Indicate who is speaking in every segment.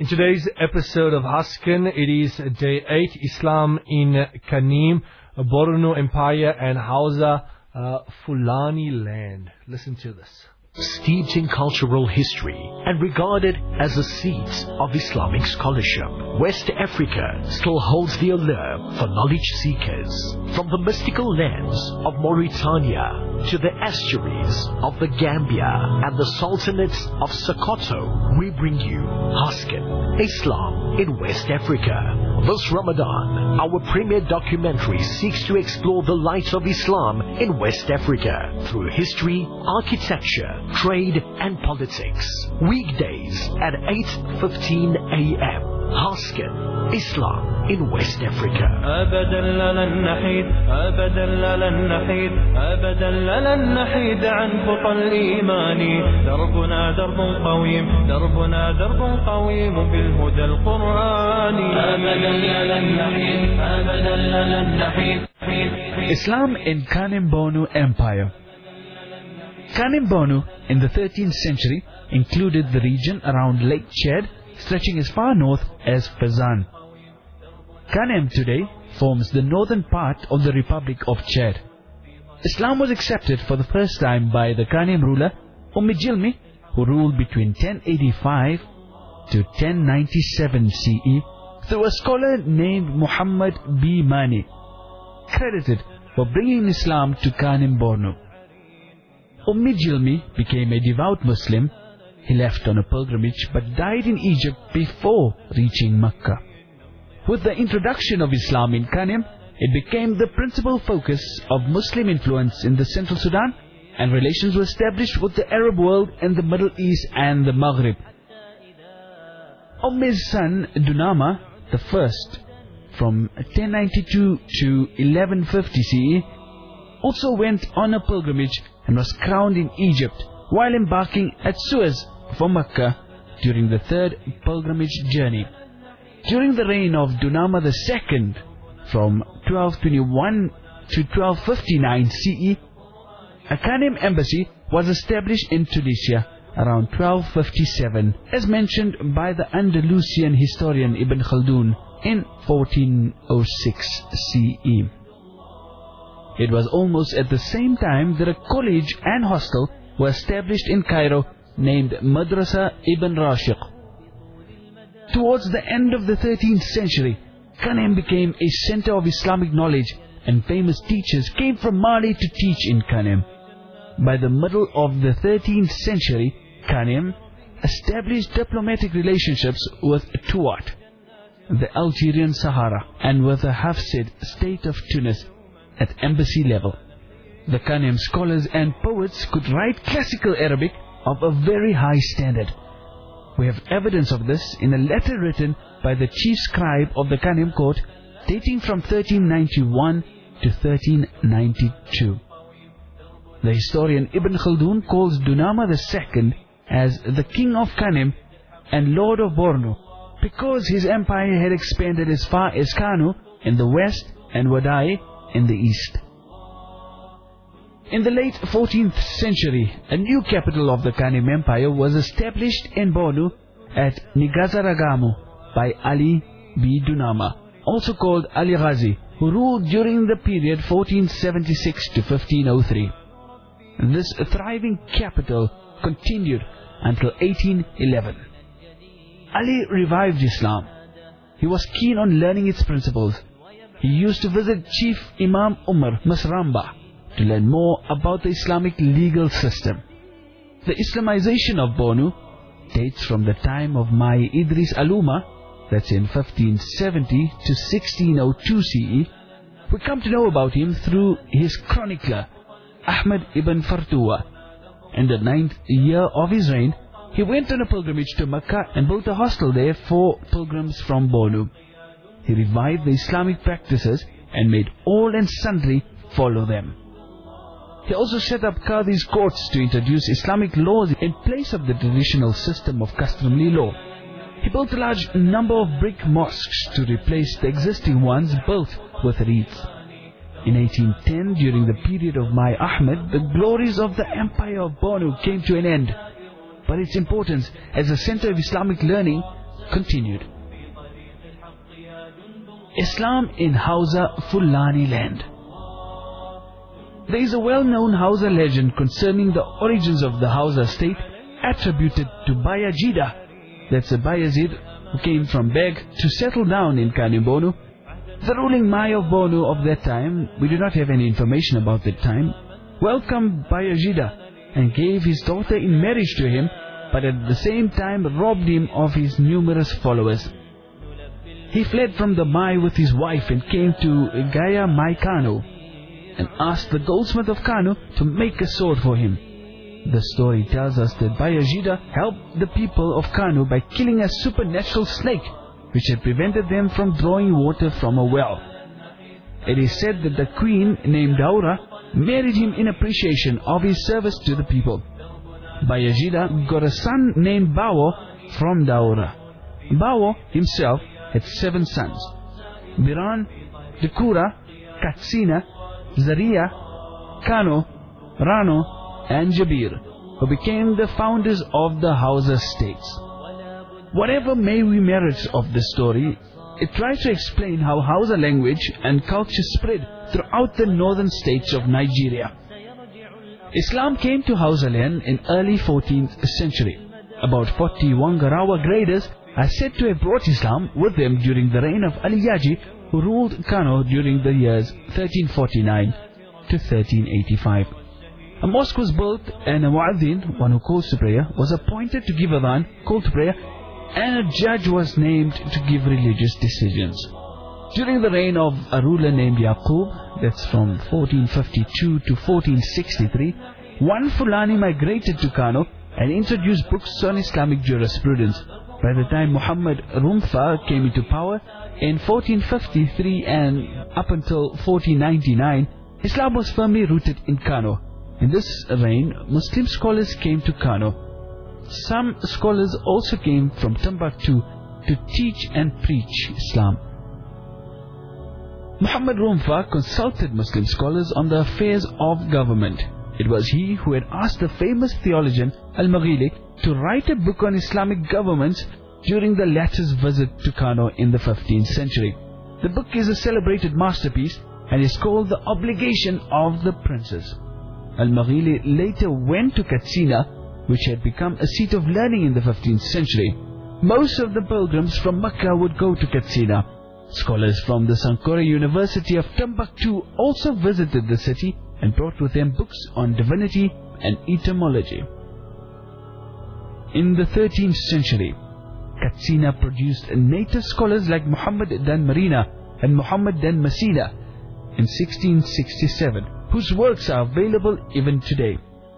Speaker 1: In today's episode of Hasken, it is day 8, Islam in Kanem, Borno Empire and Hausa Fulani land. Listen to this.
Speaker 2: Steeped in cultural history and regarded as the seat of Islamic scholarship, West Africa still holds the allure for knowledge seekers. From the mystical lands of Mauritania to the estuaries of the Gambia and the Sultanate of Sokoto, we bring you Hasken, Islam in West Africa. This Ramadan, our premier documentary seeks to explore the light of Islam in West Africa through history, architecture, trade and politics. Weekdays at 8:15 a.m. Hasken, Islam in West Africa.
Speaker 3: أبدا لن نحيد أبدا لن نحيد أبدا لن نحيد عن خطى الإيمان. دربنا درب قويم دربنا درب قويم بالهدى القرآني. أبدا لن نحيد أبدا لن نحيد.
Speaker 4: Islam in Kanem Borno Empire. Kanem Borno in the 13th century included the region around Lake Chad, stretching as far north as Fezzan. Kanem today forms the northern part of the Republic of Chad. Islam was accepted for the first time by the Kanem ruler Jilmi, who ruled between 1085 to 1097 CE, through a scholar named Muhammad B. Mani, credited for bringing Islam to Kanem Borno. Jilmi became a devout Muslim. He left on a pilgrimage but died in Egypt before reaching Mecca. With the introduction of Islam in Kanem, it became the principal focus of Muslim influence in the Central Sudan, and relations were established with the Arab world in the Middle East and the Maghrib. His son Dunama I, from 1092 to 1150 CE, also went on a pilgrimage and was crowned in Egypt while embarking at Suez for Mecca during the third pilgrimage journey. During the reign of Dunama II, from 1221 to 1259 CE, a Kanem embassy was established in Tunisia around 1257, as mentioned by the Andalusian historian Ibn Khaldun in 1406 CE. It was almost at the same time that a college and hostel were established in Cairo named Madrasa Ibn Rashiq. Towards the end of the 13th century, Kanem became a center of Islamic knowledge, and famous teachers came from Mali to teach in Kanem. By the middle of the 13th century, Kanem established diplomatic relationships with Tuat, the Algerian Sahara, and with the Hafsid state of Tunis at embassy level. The Kanem scholars and poets could write classical Arabic of a very high standard. We have evidence of this in a letter written by the chief scribe of the Kanem court, dating from 1391 to 1392. The historian Ibn Khaldun calls Dunama II as the king of Kanem and lord of Borno, because his empire had expanded as far as Kano in the west and Wadai in the east. In the late 14th century, a new capital of the Kanem Empire was established in Borno at Nigazaragamu by Ali B. Dunama, also called Ali Ghazi, who ruled during the period 1476 to 1503. This thriving capital continued until 1811. Ali revived Islam. He was keen on learning its principles. He used to visit Chief Imam Umar Masramba to learn more about the Islamic legal system. The Islamization of Borno dates from the time of Mai Idris Aluma, that's in 1570 to 1602 CE. We come to know about him through his chronicler, Ahmad ibn Fartua. In the 9th year of his reign, he went on a pilgrimage to Mecca and built a hostel there for pilgrims from Borno. He revived the Islamic practices and made all and sundry follow them. He also set up Qadhi's courts to introduce Islamic laws in place of the traditional system of customary law. He built a large number of brick mosques to replace the existing ones built with reeds. In 1810, during the period of Mai Ahmed, the glories of the Empire of Borno came to an end. But its importance as a center of Islamic learning continued. Islam in Hausa Fulani land. There is a well-known Hausa legend concerning the origins of the Hausa state attributed to Bayajida. That's a Bayazid who came from Beg to settle down in Kanu Bonu. The ruling Mai of Bonu of that time, we do not have any information about that time, welcomed Bayajida and gave his daughter in marriage to him, but at the same time robbed him of his numerous followers. He fled from the Mai with his wife and came to Gaya Mai Kanu and asked the goldsmith of Kanu to make a sword for him. The story tells us that Bayajida helped the people of Kanu by killing a supernatural snake which had prevented them from drawing water from a well. It is said that the queen named Daura married him in appreciation of his service to the people. Bayajida got a son named Bawo from Daura. Bawo himself had 7 sons: Biran, Dekura, Katsina, Zaria, Kano, Rano and Jabir, who became the founders of the Hausa states. Whatever may be merits of this story, it tries to explain how Hausa language and culture spread throughout the northern states of Nigeria. Islam came to Hausa land in early 14th century. About 40 Wangarawa graders are said to have brought Islam with them during the reign of Ali Yaji, who ruled Kano during the years 1349 to 1385. A mosque was built and a muaddin, one who calls to prayer, was appointed to give adhan, call to prayer, and a judge was named to give religious decisions. During the reign of a ruler named Yaqub, that's from 1452 to 1463, one Fulani migrated to Kano and introduced books on Islamic jurisprudence. By the time Muhammad Rumfa came into power in 1453 and up until 1499, Islam was firmly rooted in Kano. In this reign, Muslim scholars came to Kano. Some scholars also came from Timbuktu to teach and preach Islam. Muhammad Rumfa consulted Muslim scholars on the affairs of government. It was he who had asked the famous theologian Al-Maghili to write a book on Islamic governments during the latter's visit to Kano in the 15th century. The book is a celebrated masterpiece and is called The Obligation of the Princes. Al-Maghili later went to Katsina, which had become a seat of learning in the 15th century. Most of the pilgrims from Mecca would go to Katsina. Scholars from the Sankore University of Timbuktu also visited the city and brought with them books on divinity and etymology. In the 13th century, Katsina produced native scholars like Muhammad Dan Marina and Muhammad Dan Masina in 1667, whose works are available even today.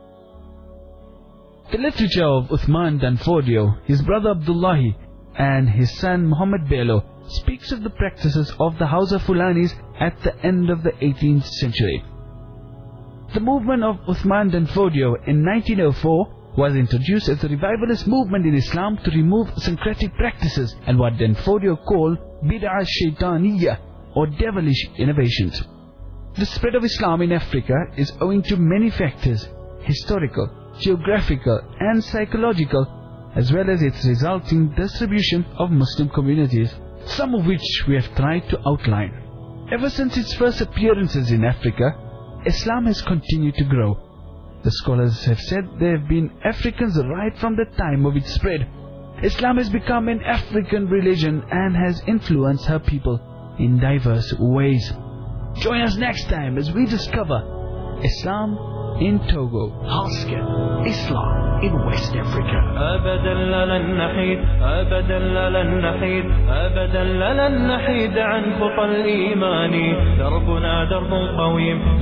Speaker 4: The literature of Uthman Danfodio, his brother Abdullahi, and his son Muhammad Bello speaks of the practices of the Hausa Fulanis at the end of the 18th century. The movement of Uthman Danfodio in 1904 was introduced as a revivalist movement in Islam to remove syncretic practices and what Danfodio called bid'ah shaitaniyya, or devilish innovations. The spread of Islam in Africa is owing to many factors: historical, geographical and psychological, as well as its resulting distribution of Muslim communities, some of which we have tried to outline. Ever since its first appearances in Africa, Islam has continued to grow. The scholars have said there have been Africans right from the time of its spread. Islam has become an African religion and has influenced her people in diverse ways. Join us next time as we discover Islam in Togo.
Speaker 2: Hasken, Islam in West Africa.
Speaker 3: أبدا لن نحيد أبدا لن نحيد أبدا لن نحيد عن خطى الإيمان. دربنا درب قويم.